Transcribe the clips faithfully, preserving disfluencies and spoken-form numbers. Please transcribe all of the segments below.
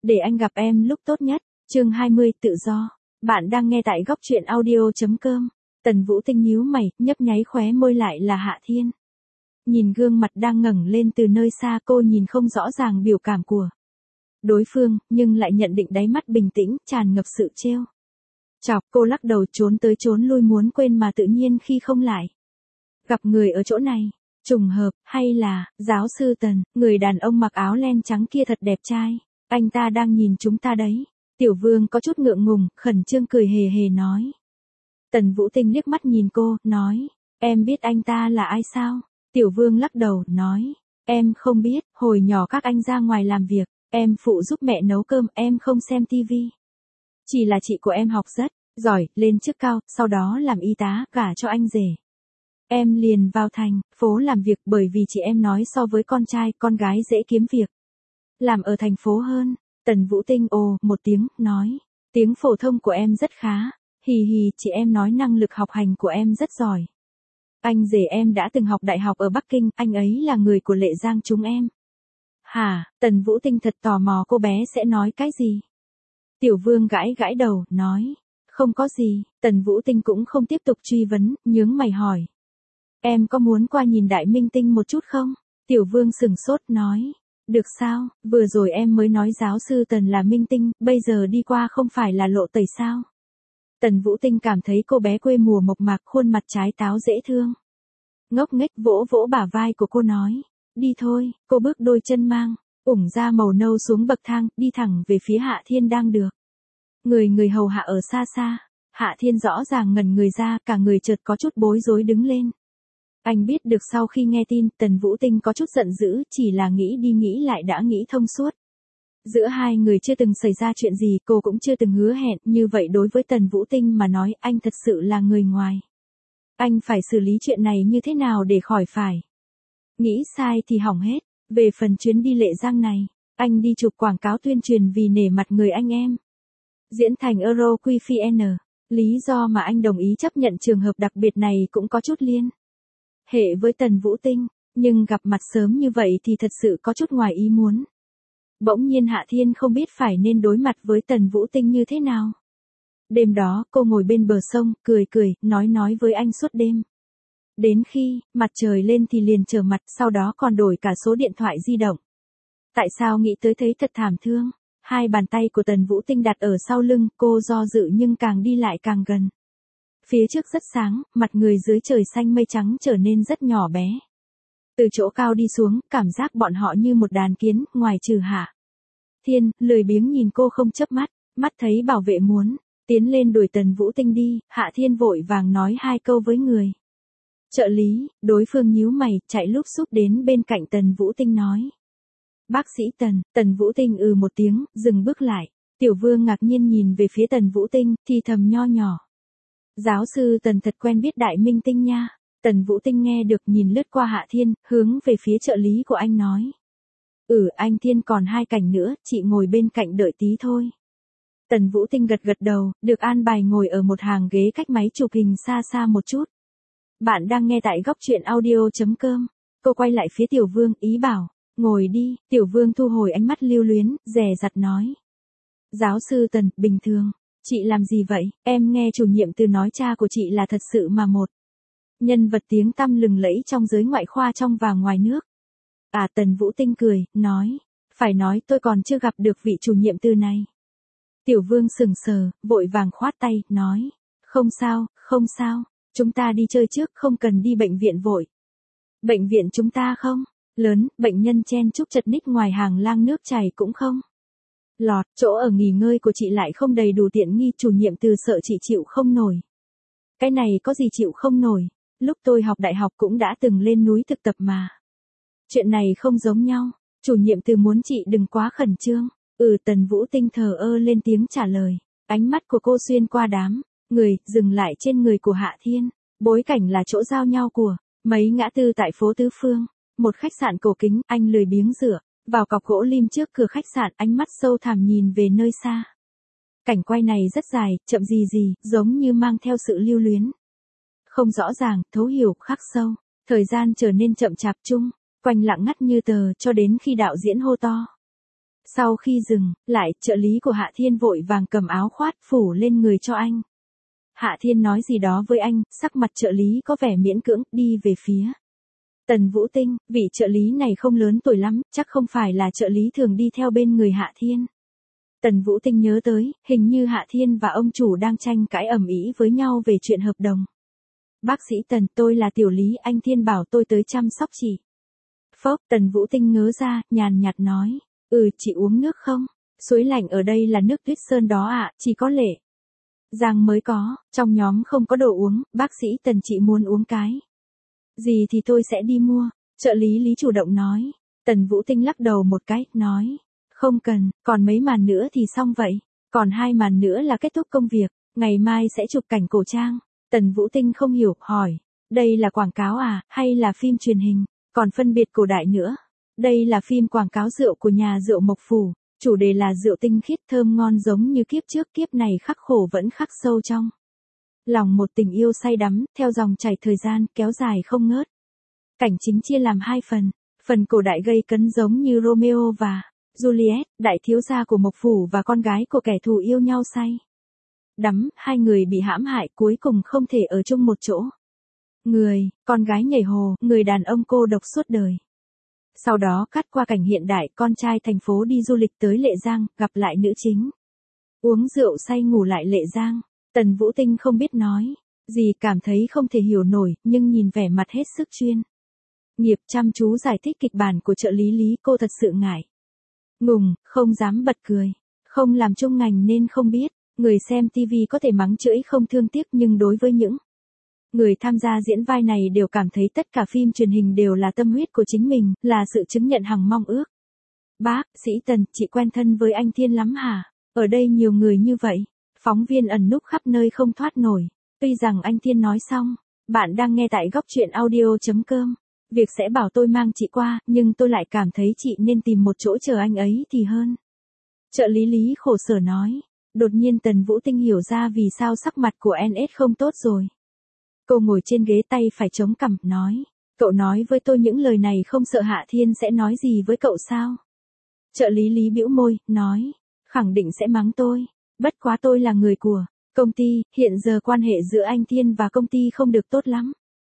Để anh gặp em lúc tốt nhất. Chương hai mươi, tự do. Bạn đang nghe tại góc truyện audio chấm com. Tần Vũ Tinh nhíu mày, nhấp nháy khóe môi lại là Hạ Thiên. Nhìn gương mặt đang ngẩng lên từ nơi xa, cô nhìn không rõ ràng biểu cảm của đối phương, nhưng lại nhận định đáy mắt bình tĩnh, tràn ngập sự trêu chọc. Cô lắc đầu trốn tới trốn lui muốn quên mà tự nhiên khi không lại gặp người ở chỗ này. Trùng hợp, hay là, giáo sư Tần, người đàn ông mặc áo len trắng kia thật đẹp trai. Anh ta đang nhìn chúng ta đấy. Tiểu Vương có chút ngượng ngùng, khẩn trương cười hề hề nói. Tần Vũ Tinh liếc mắt nhìn cô, nói. Em biết anh ta là ai sao? Tiểu Vương lắc đầu, nói. Em không biết, hồi nhỏ các anh ra ngoài làm việc, em phụ giúp mẹ nấu cơm, em không xem tivi. Chỉ là chị của em học rất giỏi, lên chức cao, sau đó làm y tá, gả cho anh rể. Em liền vào thành phố làm việc bởi vì chị em nói so với con trai, con gái dễ kiếm việc làm ở thành phố hơn. Tần Vũ Tinh ồ một tiếng, nói. Tiếng phổ thông của em rất khá. Hì hì, chị em nói năng lực học hành của em rất giỏi. Anh rể em đã từng học đại học ở Bắc Kinh, anh ấy là người của Lệ Giang chúng em. Hả? Tần Vũ Tinh thật tò mò cô bé sẽ nói cái gì. Tiểu Vương gãi gãi đầu, nói. Không có gì. Tần Vũ Tinh cũng không tiếp tục truy vấn, nhướng mày hỏi. Em có muốn qua nhìn Đại Minh Tinh một chút không? Tiểu Vương sừng sốt, nói. Được sao, vừa rồi em mới nói giáo sư Tần là minh tinh, bây giờ đi qua không phải là lộ tẩy sao? Tần Vũ Tinh cảm thấy cô bé quê mùa mộc mạc, khuôn mặt trái táo dễ thương. Ngốc nghếch vỗ vỗ bả vai của cô nói. Đi thôi, cô bước đôi chân mang, ủng da màu nâu xuống bậc thang, đi thẳng về phía Hạ Thiên đang được người người hầu hạ ở xa xa. Hạ Thiên rõ ràng ngẩn người ra, cả người chợt có chút bối rối đứng lên. Anh biết được sau khi nghe tin, Tần Vũ Tinh có chút giận dữ, chỉ là nghĩ đi nghĩ lại đã nghĩ thông suốt. Giữa hai người chưa từng xảy ra chuyện gì, cô cũng chưa từng hứa hẹn, như vậy đối với Tần Vũ Tinh mà nói, anh thật sự là người ngoài. Anh phải xử lý chuyện này như thế nào để khỏi phải nghĩ sai thì hỏng hết. Về phần chuyến đi Lệ Giang này, anh đi chụp quảng cáo tuyên truyền vì nể mặt người anh em. Diễn thành Euro Quy Phi N. Lý do mà anh đồng ý chấp nhận trường hợp đặc biệt này cũng có chút liên hệ với Tần Vũ Tinh, nhưng gặp mặt sớm như vậy thì thật sự có chút ngoài ý muốn. Bỗng nhiên Hạ Thiên không biết phải nên đối mặt với Tần Vũ Tinh như thế nào. Đêm đó, cô ngồi bên bờ sông, cười cười, nói nói với anh suốt đêm. Đến khi mặt trời lên thì liền trở mặt, sau đó còn đổi cả số điện thoại di động. Tại sao nghĩ tới thấy thật thảm thương? Hai bàn tay của Tần Vũ Tinh đặt ở sau lưng, cô do dự nhưng càng đi lại càng gần. Phía trước rất sáng, mặt người dưới trời xanh mây trắng trở nên rất nhỏ bé. Từ chỗ cao đi xuống, cảm giác bọn họ như một đàn kiến, ngoài trừ Hạ Thiên, lười biếng nhìn cô không chớp mắt, mắt thấy bảo vệ muốn tiến lên đuổi Tần Vũ Tinh đi, Hạ Thiên vội vàng nói hai câu với người trợ lý, đối phương nhíu mày, chạy lúp xúp đến bên cạnh Tần Vũ Tinh nói. Bác sĩ Tần, Tần Vũ Tinh ừ một tiếng, dừng bước lại. Tiểu Vương ngạc nhiên nhìn về phía Tần Vũ Tinh, thì thầm nho nhỏ. Giáo sư Tần thật quen biết Đại Minh Tinh nha. Tần Vũ Tinh nghe được nhìn lướt qua Hạ Thiên, hướng về phía trợ lý của anh nói. Ừ, anh Thiên còn hai cảnh nữa, chị ngồi bên cạnh đợi tí thôi. Tần Vũ Tinh gật gật đầu, được an bài ngồi ở một hàng ghế cách máy chụp hình xa xa một chút. Bạn đang nghe tại góc truyện audio chấm com. Cô quay lại phía Tiểu Vương, ý bảo. Ngồi đi. Tiểu Vương thu hồi ánh mắt lưu luyến, dè dặt nói. Giáo sư Tần, bình thường. Chị làm gì vậy? Em nghe chủ nhiệm từ nói cha của chị là thật sự mà một nhân vật tiếng tăm lừng lẫy trong giới ngoại khoa trong và ngoài nước. À, Tần Vũ Tinh cười, nói. Phải nói tôi còn chưa gặp được vị chủ nhiệm từ này. Tiểu Vương sừng sờ, vội vàng khoát tay, nói. Không sao, không sao. Chúng ta đi chơi trước, không cần đi bệnh viện vội. Bệnh viện chúng ta không lớn, bệnh nhân chen chúc chật ních ngoài hàng lang nước chảy cũng không lọt, chỗ ở nghỉ ngơi của chị lại không đầy đủ tiện nghi, chủ nhiệm từ sợ chị chịu không nổi. Cái này có gì chịu không nổi, lúc tôi học đại học cũng đã từng lên núi thực tập mà. Chuyện này không giống nhau, chủ nhiệm từ muốn chị đừng quá khẩn trương. Ừ, Tần Vũ Tinh thờ ơ lên tiếng trả lời, ánh mắt của cô xuyên qua đám người, dừng lại trên người của Hạ Thiên, bối cảnh là chỗ giao nhau của mấy ngã tư tại phố Tứ Phương. Một khách sạn cổ kính, anh lười biếng dựa vào cọc gỗ lim trước cửa khách sạn, ánh mắt sâu thẳm nhìn về nơi xa. Cảnh quay này rất dài, chậm gì gì, giống như mang theo sự lưu luyến. Không rõ ràng, thấu hiểu, khắc sâu. Thời gian trở nên chậm chạp chung, quanh lặng ngắt như tờ cho đến khi đạo diễn hô to. Sau khi dừng, lại, trợ lý của Hạ Thiên vội vàng cầm áo khoác phủ lên người cho anh. Hạ Thiên nói gì đó với anh, sắc mặt trợ lý có vẻ miễn cưỡng, đi về phía Tần Vũ Tinh, vị trợ lý này không lớn tuổi lắm, chắc không phải là trợ lý thường đi theo bên người Hạ Thiên. Tần Vũ Tinh nhớ tới, hình như Hạ Thiên và ông chủ đang tranh cãi ầm ĩ với nhau về chuyện hợp đồng. Bác sĩ Tần, tôi là Tiểu Lý, anh Thiên bảo tôi tới chăm sóc chị. Phốc, Tần Vũ Tinh ngớ ra, nhàn nhạt nói, ừ, chị uống nước không? Suối lạnh ở đây là nước Tuyết Sơn đó ạ, chỉ có Lệ Giang mới có, trong nhóm không có đồ uống, bác sĩ Tần chị muốn uống cái gì thì tôi sẽ đi mua, trợ lý Lý chủ động nói. Tần Vũ Tinh lắc đầu một cái, nói, không cần, còn mấy màn nữa thì xong vậy, còn hai màn nữa là kết thúc công việc, ngày mai sẽ chụp cảnh cổ trang. Tần Vũ Tinh không hiểu, hỏi, đây là quảng cáo à, hay là phim truyền hình, còn phân biệt cổ đại nữa. Đây là phim quảng cáo rượu của nhà rượu Mộc Phủ, chủ đề là rượu tinh khiết thơm ngon giống như kiếp trước, kiếp này khắc khổ vẫn khắc sâu trong lòng một tình yêu say đắm, theo dòng chảy thời gian, kéo dài không ngớt. Cảnh chính chia làm hai phần, phần cổ đại gây cấn giống như Romeo và Juliet, đại thiếu gia của Mộc Phủ và con gái của kẻ thù yêu nhau say đắm, hai người bị hãm hại cuối cùng không thể ở chung một chỗ. Người, con gái nhảy hồ, người đàn ông cô độc suốt đời. Sau đó cắt qua cảnh hiện đại, con trai thành phố đi du lịch tới Lệ Giang, gặp lại nữ chính. Uống rượu say ngủ lại Lệ Giang. Tần Vũ Tinh không biết nói gì, cảm thấy không thể hiểu nổi, nhưng nhìn vẻ mặt hết sức chuyên nghiệp chăm chú giải thích kịch bản của trợ lý Lý, cô thật sự ngại ngùng, không dám bật cười. Không làm chung ngành nên không biết, người xem ti vi có thể mắng chửi không thương tiếc, nhưng đối với những người tham gia diễn vai này đều cảm thấy tất cả phim truyền hình đều là tâm huyết của chính mình, là sự chứng nhận hằng mong ước. Bác sĩ Tần, chị quen thân với anh Thiên lắm hả? Ở đây nhiều người như vậy. Phóng viên ẩn núp khắp nơi không thoát nổi. Tuy rằng anh Thiên nói xong, bạn đang nghe tại góc truyện audio.com. Việc sẽ bảo tôi mang chị qua, nhưng tôi lại cảm thấy chị nên tìm một chỗ chờ anh ấy thì hơn. Trợ lý Lý khổ sở nói. Đột nhiên Tần Vũ Tinh hiểu ra vì sao sắc mặt của en ét không tốt rồi. Cô ngồi trên ghế tay phải chống cằm, nói. Cậu nói với tôi những lời này không sợ Hạ Thiên sẽ nói gì với cậu sao? Trợ lý Lý bĩu môi, nói. Khẳng định sẽ mắng tôi. Bất quá tôi là người của công ty, hiện giờ quan hệ giữa anh Thiên và công ty không được tốt lắm.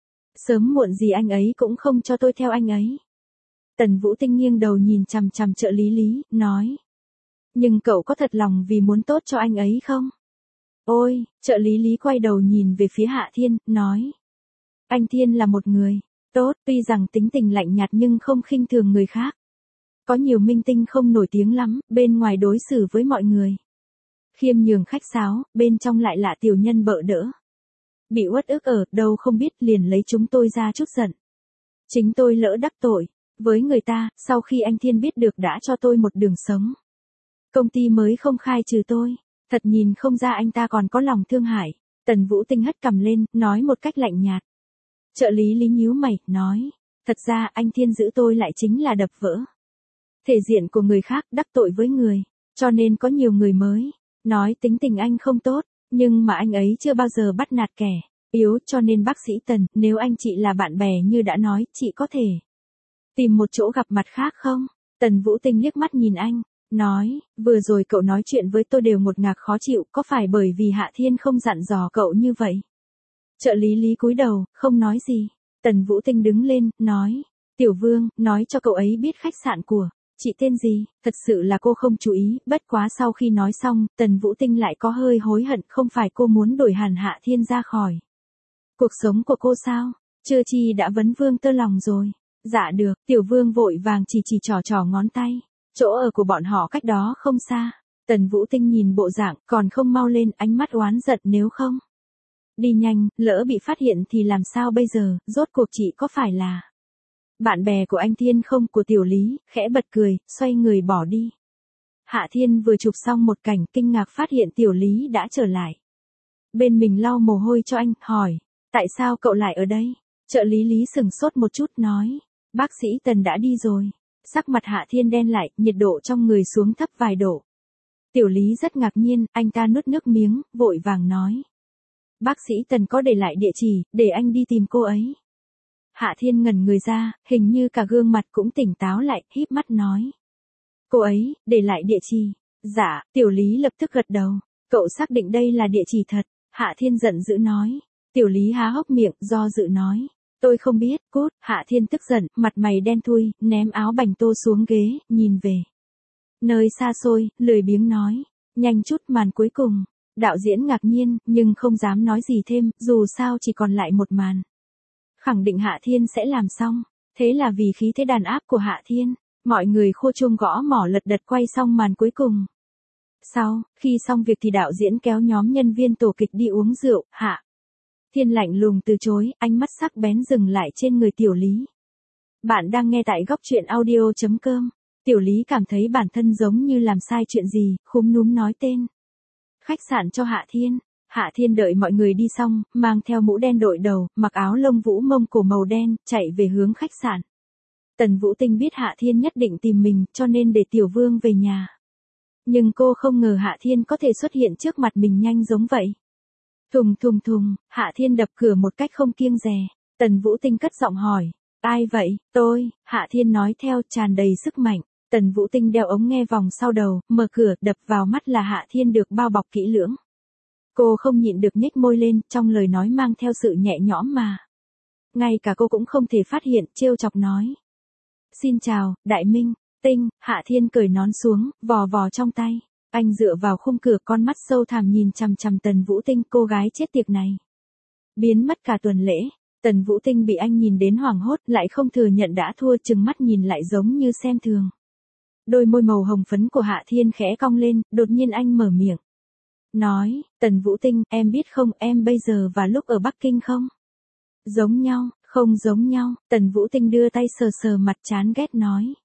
Sớm muộn gì anh ấy cũng không cho tôi theo anh ấy. Tần Vũ Tinh nghiêng đầu nhìn chằm chằm trợ lý Lý, nói. Nhưng cậu có thật lòng vì muốn tốt cho anh ấy không? Ôi, trợ lý Lý quay đầu nhìn về phía Hạ Thiên, nói. Anh Thiên là một người tốt, tuy rằng tính tình lạnh nhạt nhưng không khinh thường người khác. Có nhiều minh tinh không nổi tiếng lắm, bên ngoài đối xử với mọi người khiêm nhường khách sáo, bên trong lại là tiểu nhân bợ đỡ. Bị uất ức ở đâu không biết, liền lấy chúng tôi ra chút giận. Chính tôi lỡ đắc tội với người ta, sau khi anh Thiên biết được đã cho tôi một đường sống. Công ty mới không khai trừ tôi, thật nhìn không ra anh ta còn có lòng thương hại. Tần Vũ Tinh hất cằm lên, nói một cách lạnh nhạt. Trợ lý Lý nhíu mày, nói. Thật ra anh Thiên giữ tôi lại chính là đập vỡ thể diện của người khác, đắc tội với người, cho nên có nhiều người mới nói tính tình anh không tốt, nhưng mà anh ấy chưa bao giờ bắt nạt kẻ yếu, cho nên bác sĩ Tần, nếu anh chị là bạn bè như đã nói, chị có thể tìm một chỗ gặp mặt khác không? Tần Vũ Tinh liếc mắt nhìn anh, nói, vừa rồi cậu nói chuyện với tôi đều ngột ngạt khó chịu, có phải bởi vì Hạ Thiên không dặn dò cậu như vậy? Trợ lý Lý cúi đầu, không nói gì. Tần Vũ Tinh đứng lên, nói, Tiểu Vương, nói cho cậu ấy biết khách sạn của chị tên gì. Thật sự là cô không chú ý, bất quá sau khi nói xong, Tần Vũ Tinh lại có hơi hối hận, không phải cô muốn đuổi hẳn Hạ Thiên ra khỏi cuộc sống của cô sao? Chưa chi đã vấn Vương tơ lòng rồi. Dạ được, Tiểu Vương vội vàng chỉ chỉ trò trò ngón tay. Chỗ ở của bọn họ cách đó không xa. Tần Vũ Tinh nhìn bộ dạng, còn không mau lên, ánh mắt oán giận, nếu không đi nhanh, lỡ bị phát hiện thì làm sao bây giờ, rốt cuộc chị có phải là bạn bè của anh Thiên không? Của Tiểu Lý, khẽ bật cười, xoay người bỏ đi. Hạ Thiên vừa chụp xong một cảnh, kinh ngạc phát hiện Tiểu Lý đã trở lại. Bên mình lau mồ hôi cho anh, hỏi, tại sao cậu lại ở đây? Trợ lý Lý sừng sốt một chút, nói, bác sĩ Tần đã đi rồi. Sắc mặt Hạ Thiên đen lại, nhiệt độ trong người xuống thấp vài độ. Tiểu Lý rất ngạc nhiên, anh ta nuốt nước miếng, vội vàng nói. Bác sĩ Tần có để lại địa chỉ, để anh đi tìm cô ấy. Hạ Thiên ngẩn người ra, hình như cả gương mặt cũng tỉnh táo lại, híp mắt nói. Cô ấy, để lại địa chỉ. Dạ, Tiểu Lý lập tức gật đầu. Cậu xác định đây là địa chỉ thật. Hạ Thiên giận dữ nói. Tiểu Lý há hốc miệng, do dự nói. Tôi không biết, cút. Hạ Thiên tức giận, mặt mày đen thui, ném áo bành tô xuống ghế, nhìn về nơi xa xôi, lười biếng nói. Nhanh chút màn cuối cùng. Đạo diễn ngạc nhiên, nhưng không dám nói gì thêm, dù sao chỉ còn lại một màn. Khẳng định Hạ Thiên sẽ làm xong. Thế là vì khí thế đàn áp của Hạ Thiên, mọi người khua chuông gõ mỏ lật đật quay xong màn cuối cùng. Sau, khi xong việc thì đạo diễn kéo nhóm nhân viên tổ kịch đi uống rượu. Hạ Thiên lạnh lùng từ chối, ánh mắt sắc bén dừng lại trên người Tiểu Lý. Bạn đang nghe tại góc truyện audio chấm com. Tiểu Lý cảm thấy bản thân giống như làm sai chuyện gì, khúm núm nói tên khách sạn cho Hạ Thiên. Hạ Thiên đợi mọi người đi xong, mang theo mũ đen đội đầu, mặc áo lông vũ mông cổ màu đen, chạy về hướng khách sạn. Tần Vũ Tinh biết Hạ Thiên nhất định tìm mình, cho nên để Tiểu Vương về nhà. Nhưng cô không ngờ Hạ Thiên có thể xuất hiện trước mặt mình nhanh giống vậy. Thùng thùng thùng, Hạ Thiên đập cửa một cách không kiêng dè. Tần Vũ Tinh cất giọng hỏi. Ai vậy? Tôi, Hạ Thiên nói theo tràn đầy sức mạnh. Tần Vũ Tinh đeo ống nghe vòng sau đầu, mở cửa, đập vào mắt là Hạ Thiên được bao bọc kỹ lưỡng. Cô không nhịn được nhếch môi lên, trong lời nói mang theo sự nhẹ nhõm mà ngay cả cô cũng không thể phát hiện, trêu chọc nói. Xin chào, Đại Minh. Tinh. Hạ Thiên cởi nón xuống, vò vò trong tay. Anh dựa vào khung cửa, con mắt sâu thẳm nhìn chằm chằm Tần Vũ Tinh, cô gái chết tiệt này. Biến mất cả tuần lễ. Tần Vũ Tinh bị anh nhìn đến hoảng hốt, lại không thừa nhận đã thua, chừng mắt nhìn lại giống như xem thường. Đôi môi màu hồng phấn của Hạ Thiên khẽ cong lên, đột nhiên anh mở miệng. Nói, Tần Vũ Tinh, em biết không, em bây giờ và lúc ở Bắc Kinh không? Giống nhau, không giống nhau. Tần Vũ Tinh đưa tay sờ sờ mặt chán ghét nói.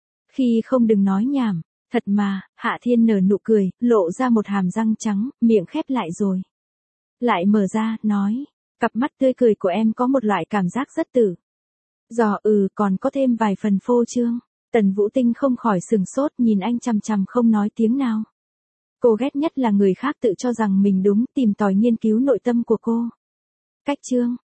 Khi không đừng nói nhảm, thật mà. Hạ Thiên nở nụ cười, lộ ra một hàm răng trắng, miệng khép lại rồi lại mở ra, nói. Cặp mắt tươi cười của em có một loại cảm giác rất tử dò, ừ, còn có thêm vài phần phô trương. Tần Vũ Tinh không khỏi sừng sốt, nhìn anh chằm chằm không nói tiếng nào. Cô ghét nhất là người khác tự cho rằng mình đúng, tìm tòi nghiên cứu nội tâm của cô. Cách chương.